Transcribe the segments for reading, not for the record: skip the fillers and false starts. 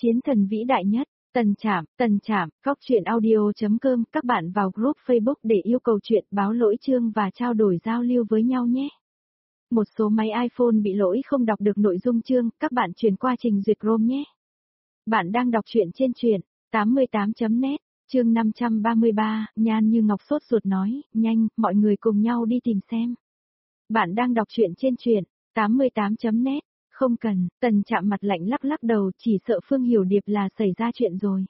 Chiến thần vĩ đại nhất, Tần Trạm, góc truyện audio.com, các bạn vào group Facebook để yêu cầu chuyện, báo lỗi chương và trao đổi giao lưu với nhau nhé. Một số máy iPhone bị lỗi không đọc được nội dung chương, các bạn chuyển qua trình duyệt Chrome nhé. Bạn đang đọc truyện trên truyện 88.net, chương 533, Nhan Như Ngọc sốt ruột nói, nhanh, mọi người cùng nhau đi tìm xem. Bạn đang đọc truyện trên truyện 88.net. Không cần, Tần Trạm mặt lạnh lắc lắc đầu, chỉ sợ Phương Hiểu Điệp là xảy ra chuyện rồi.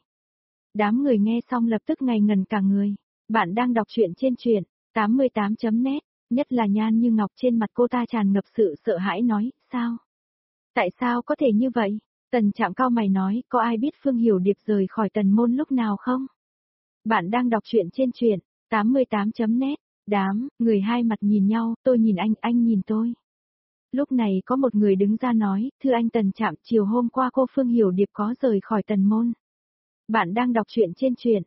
Đám người nghe xong lập tức ngây ngần cả người. Bạn đang đọc truyện trên truyện 88.net, nhất là Nhan Như Ngọc, trên mặt cô ta tràn ngập sự sợ hãi nói, sao? Tại sao có thể như vậy? Tần Trạm cau mày nói, có ai biết Phương Hiểu Điệp rời khỏi Tần môn lúc nào không? Bạn đang đọc truyện trên truyện 88.net, đám người hai mặt nhìn nhau, tôi nhìn anh nhìn tôi. Lúc này có một người đứng ra nói, thưa anh Tần Trạm, chiều hôm qua cô Phương Hiểu Điệp có rời khỏi Tần môn. Bạn đang đọc truyện trên truyện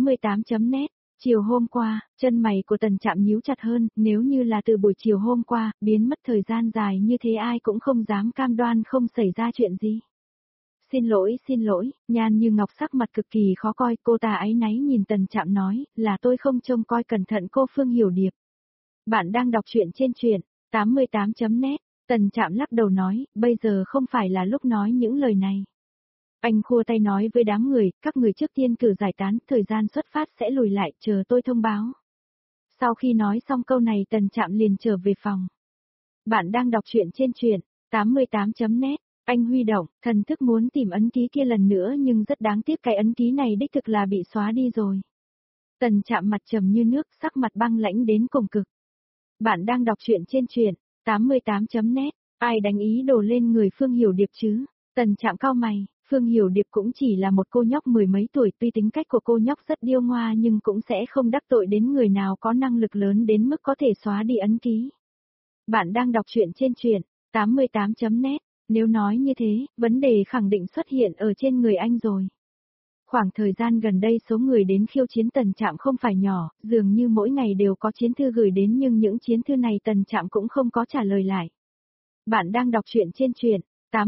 88.net, chiều hôm qua, chân mày của Tần Trạm nhíu chặt hơn, nếu như là từ buổi chiều hôm qua, biến mất thời gian dài như thế ai cũng không dám cam đoan không xảy ra chuyện gì. Xin lỗi, Nhan Như Ngọc sắc mặt cực kỳ khó coi, cô ta áy náy nhìn Tần Trạm nói, là tôi không trông coi cẩn thận cô Phương Hiểu Điệp. Bạn đang đọc truyện trên truyện 88.net. Tần Trạm lắc đầu nói, bây giờ không phải là lúc nói những lời này. Anh khua tay nói với đám người, các người trước tiên cử giải tán, thời gian xuất phát sẽ lùi lại, chờ tôi thông báo. Sau khi nói xong câu này Tần Trạm liền trở về phòng. Bạn đang đọc truyện trên truyện 88.net, anh huy động, thần thức muốn tìm ấn ký kia lần nữa nhưng rất đáng tiếc cái ấn ký này đích thực là bị xóa đi rồi. Tần Trạm mặt trầm như nước, sắc mặt băng lãnh đến cùng cực. Bạn đang đọc truyện trên truyện 88.net, ai đánh ý đồ lên người Phương Hiểu Điệp chứ? Tần Trạm cau mày, Phương Hiểu Điệp cũng chỉ là một cô nhóc mười mấy tuổi, tuy tính cách của cô nhóc rất điêu ngoa nhưng cũng sẽ không đắc tội đến người nào có năng lực lớn đến mức có thể xóa đi ấn ký. Bạn đang đọc truyện trên truyện 88.net, nếu nói như thế, vấn đề khẳng định xuất hiện ở trên người anh rồi. Khoảng thời gian gần đây số người đến khiêu chiến Tần Trạm không phải nhỏ, dường như mỗi ngày đều có chiến thư gửi đến nhưng những chiến thư này Tần Trạm cũng không có trả lời lại. Bạn đang đọc truyện trên truyện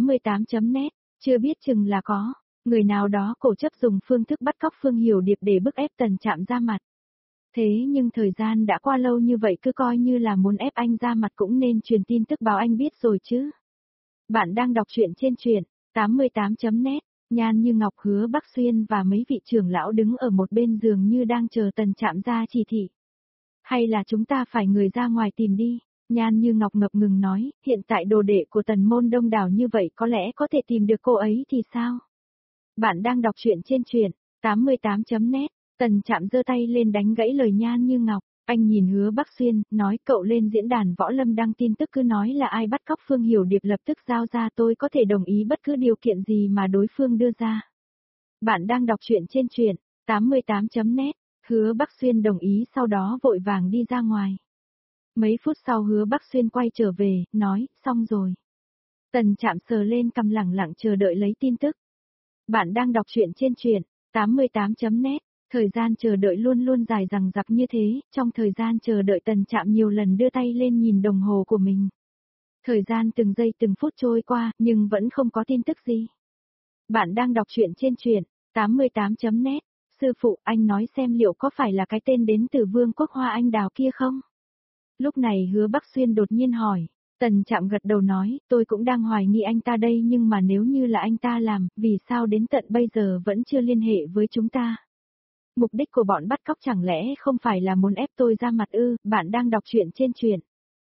88.net, chưa biết chừng là có người nào đó cổ chấp dùng phương thức bắt cóc Phương Hiểu Điệp để bức ép Tần Trạm ra mặt. Thế nhưng thời gian đã qua lâu như vậy, cứ coi như là muốn ép anh ra mặt cũng nên truyền tin tức báo anh biết rồi chứ. Bạn đang đọc truyện trên truyện 88.net. Nhan Như Ngọc, Hứa Bắc Xuyên và mấy vị trưởng lão đứng ở một bên giường như đang chờ Tần Trạm ra chỉ thị. Hay là chúng ta phải người ra ngoài tìm đi, Nhan Như Ngọc ngập ngừng nói, hiện tại đồ đệ của Tần môn đông đảo như vậy có lẽ có thể tìm được cô ấy thì sao? Bạn đang đọc truyện trên truyện 88.net, Tần Trạm giơ tay lên đánh gãy lời Nhan Như Ngọc. Anh nhìn Hứa Bắc Xuyên, nói cậu lên diễn đàn võ lâm đăng tin tức cứ nói là ai bắt cóc Phương Hiểu Điệp lập tức giao ra, tôi có thể đồng ý bất cứ điều kiện gì mà đối phương đưa ra. Bạn đang đọc truyện trên truyện 88.net, Hứa Bắc Xuyên đồng ý sau đó vội vàng đi ra ngoài. Mấy phút sau Hứa Bắc Xuyên quay trở về, nói, xong rồi. Tần Trạm sờ lên cằm lẳng lặng chờ đợi lấy tin tức. Bạn đang đọc truyện trên truyện 88.net. Thời gian chờ đợi luôn luôn dài dằng dặc như thế, trong thời gian chờ đợi Tần Trạm nhiều lần đưa tay lên nhìn đồng hồ của mình. Thời gian từng giây từng phút trôi qua, nhưng vẫn không có tin tức gì. Bạn đang đọc truyện trên truyện 88.net, sư phụ, anh nói xem liệu có phải là cái tên đến từ Vương quốc Hoa Anh Đào kia không? Lúc này Hứa Bắc Xuyên đột nhiên hỏi, Tần Trạm gật đầu nói, tôi cũng đang hoài nghi anh ta đây, nhưng mà nếu như là anh ta làm, vì sao đến tận bây giờ vẫn chưa liên hệ với chúng ta? Mục đích của bọn bắt cóc chẳng lẽ không phải là muốn ép tôi ra mặt ư? Bạn đang đọc truyện trên truyện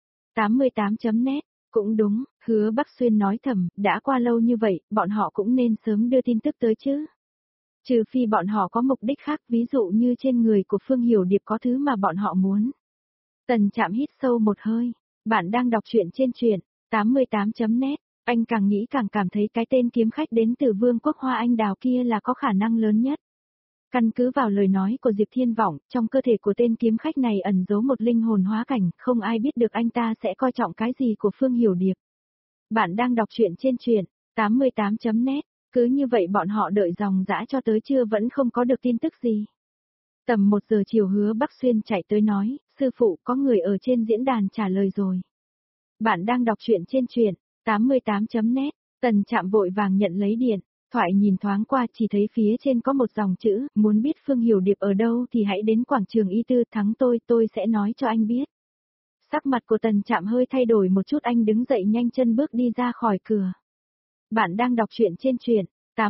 88.net, cũng đúng, Hứa Bắc Xuyên nói thầm, đã qua lâu như vậy, bọn họ cũng nên sớm đưa tin tức tới chứ. Trừ phi bọn họ có mục đích khác, ví dụ như trên người của Phương Hiểu Điệp có thứ mà bọn họ muốn. Tần Trạm hít sâu một hơi, bạn đang đọc truyện trên truyện 88.net, anh càng nghĩ càng cảm thấy cái tên kiếm khách đến từ Vương quốc Hoa Anh Đào kia là có khả năng lớn nhất. Căn cứ vào lời nói của Diệp Thiên Vọng, trong cơ thể của tên kiếm khách này ẩn giấu một linh hồn hóa cảnh, không ai biết được anh ta sẽ coi trọng cái gì của Phương Hiểu Điệp. Bạn đang đọc truyện trên truyện 88.net, cứ như vậy bọn họ đợi dòng dã cho tới trưa vẫn không có được tin tức gì. Tầm 1 giờ chiều Hứa Bắc Xuyên chạy tới nói, sư phụ, có người ở trên diễn đàn trả lời rồi. Bạn đang đọc truyện trên truyện 88.net, Tần Trạm vội vàng nhận lấy điện. Thoại nhìn thoáng qua chỉ thấy phía trên có một dòng chữ, muốn biết Phương Hiểu Điệp ở đâu thì hãy đến quảng trường Y Tư thắng tôi sẽ nói cho anh biết. Sắc mặt của Tần Trạm hơi thay đổi một chút, anh đứng dậy nhanh chân bước đi ra khỏi cửa. Bạn đang đọc truyện trên truyện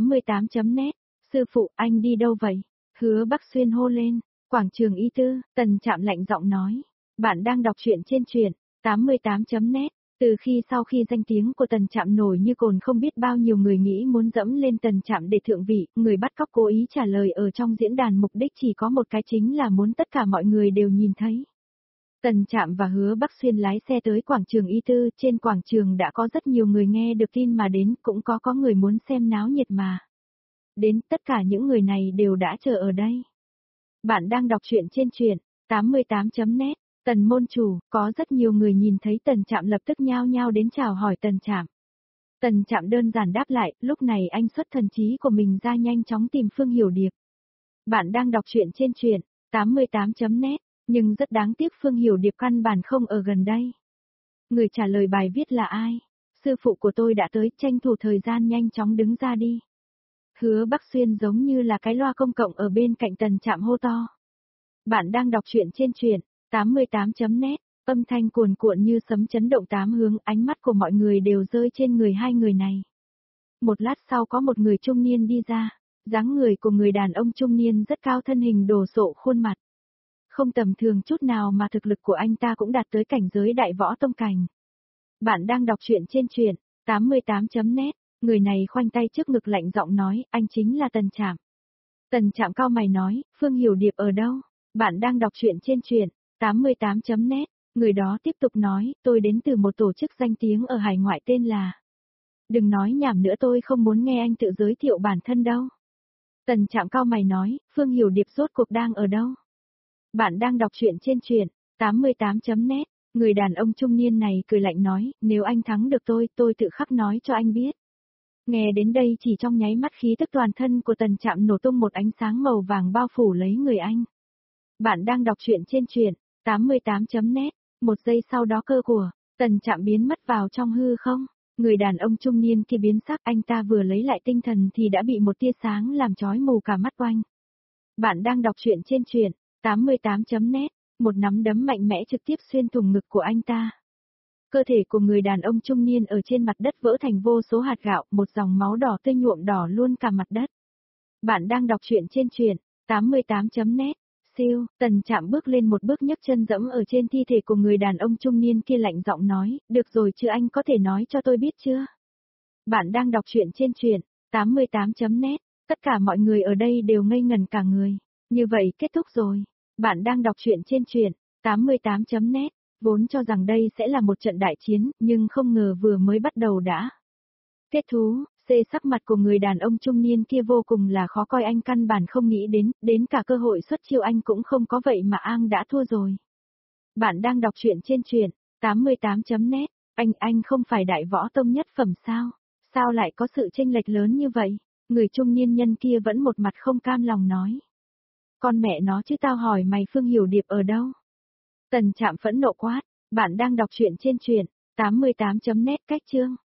88.net, sư phụ anh đi đâu vậy? Hứa Bắc Xuyên hô lên, quảng trường Y Tư, Tần Trạm lạnh giọng nói. Bạn đang đọc truyện trên truyện 88.net. Từ sau khi danh tiếng của Tần Trạm nổi như cồn, không biết bao nhiêu người nghĩ muốn dẫm lên Tần Trạm để thượng vị, người bắt cóc cố ý trả lời ở trong diễn đàn mục đích chỉ có một cái, chính là muốn tất cả mọi người đều nhìn thấy. Tần Trạm và Hứa Bắc Xuyên lái xe tới quảng trường Y Tư, trên quảng trường đã có rất nhiều người nghe được tin mà đến, cũng có người muốn xem náo nhiệt mà. Đến tất cả những người này đều đã chờ ở đây. Bạn đang đọc truyện trên truyện 88.net. Tần môn chủ, có rất nhiều người nhìn thấy Tần Trạm lập tức nhao nhao đến chào hỏi Tần Trạm. Tần Trạm đơn giản đáp lại, lúc này anh xuất thần trí của mình ra nhanh chóng tìm Phương Hiểu Điệp. Bạn đang đọc truyện trên truyện 88.net, nhưng rất đáng tiếc Phương Hiểu Điệp căn bản không ở gần đây. Người trả lời bài viết là ai? Sư phụ của tôi đã tới, tranh thủ thời gian nhanh chóng đứng ra đi. Hứa Bắc Xuyên giống như là cái loa công cộng ở bên cạnh Tần Trạm hô to. Bạn đang đọc truyện trên truyện 88.net, âm thanh cuồn cuộn như sấm chấn động tám hướng, ánh mắt của mọi người đều rơi trên người hai người này. Một lát sau có một người trung niên đi ra, dáng người của người đàn ông trung niên rất cao, thân hình đồ sộ, khuôn mặt không tầm thường chút nào mà thực lực của anh ta cũng đạt tới cảnh giới đại võ tông cảnh. Bạn đang đọc truyện trên truyện 88.net, người này khoanh tay trước ngực lạnh giọng nói, anh chính là Tần Trạm. Tần Trạm cau mày nói, Phương Hiểu Điệp ở đâu? Bạn đang đọc truyện trên truyện 88.net, người đó tiếp tục nói, tôi đến từ một tổ chức danh tiếng ở hải ngoại tên là. Đừng nói nhảm nữa, tôi không muốn nghe anh tự giới thiệu bản thân đâu. Tần Trạm cau mày nói, Phương Hiểu Điệp rốt cuộc đang ở đâu? Bạn đang đọc truyện trên truyện 88.net, người đàn ông trung niên này cười lạnh nói, nếu anh thắng được tôi tự khắc nói cho anh biết. Nghe đến đây chỉ trong nháy mắt khí tức toàn thân của Tần Trạm nổ tung, một ánh sáng màu vàng bao phủ lấy người anh. Bạn đang đọc truyện trên truyện 88.net, một giây sau đó cơ của Tần Trạm biến mất vào trong hư không. Người đàn ông trung niên kia biến sắc, anh ta vừa lấy lại tinh thần thì đã bị một tia sáng làm chói mù cả mắt oanh. Bạn đang đọc truyện trên truyện 88.net, một nắm đấm mạnh mẽ trực tiếp xuyên thủng ngực của anh ta. Cơ thể của người đàn ông trung niên ở trên mặt đất vỡ thành vô số hạt gạo, một dòng máu đỏ tươi nhuộm đỏ luôn cả mặt đất. Bạn đang đọc truyện trên truyện 88.net. Siêu, Tần Trạm bước lên một bước nhấc chân dẫm ở trên thi thể của người đàn ông trung niên kia, lạnh giọng nói, được rồi chứ, anh có thể nói cho tôi biết chưa? Bạn đang đọc truyện trên truyện 88.net, tất cả mọi người ở đây đều ngây ngẩn cả người. Như vậy kết thúc rồi. Bạn đang đọc truyện trên truyện 88.net, vốn cho rằng đây sẽ là một trận đại chiến, nhưng không ngờ vừa mới bắt đầu đã kết thú. Sắc mặt của người đàn ông trung niên kia vô cùng là khó coi, anh căn bản không nghĩ đến cả cơ hội xuất chiêu anh cũng không có, vậy mà Ang đã thua rồi. Bạn đang đọc truyện trên truyện 88.net, anh không phải đại võ tông nhất phẩm sao? Sao lại có sự chênh lệch lớn như vậy? Người trung niên nhân kia vẫn một mặt không cam lòng nói. Con mẹ nó chứ, tao hỏi mày Phương Hiểu Điệp ở đâu? Tần Trạm phẫn nộ quát, bạn đang đọc truyện trên truyện 88.net, cách chương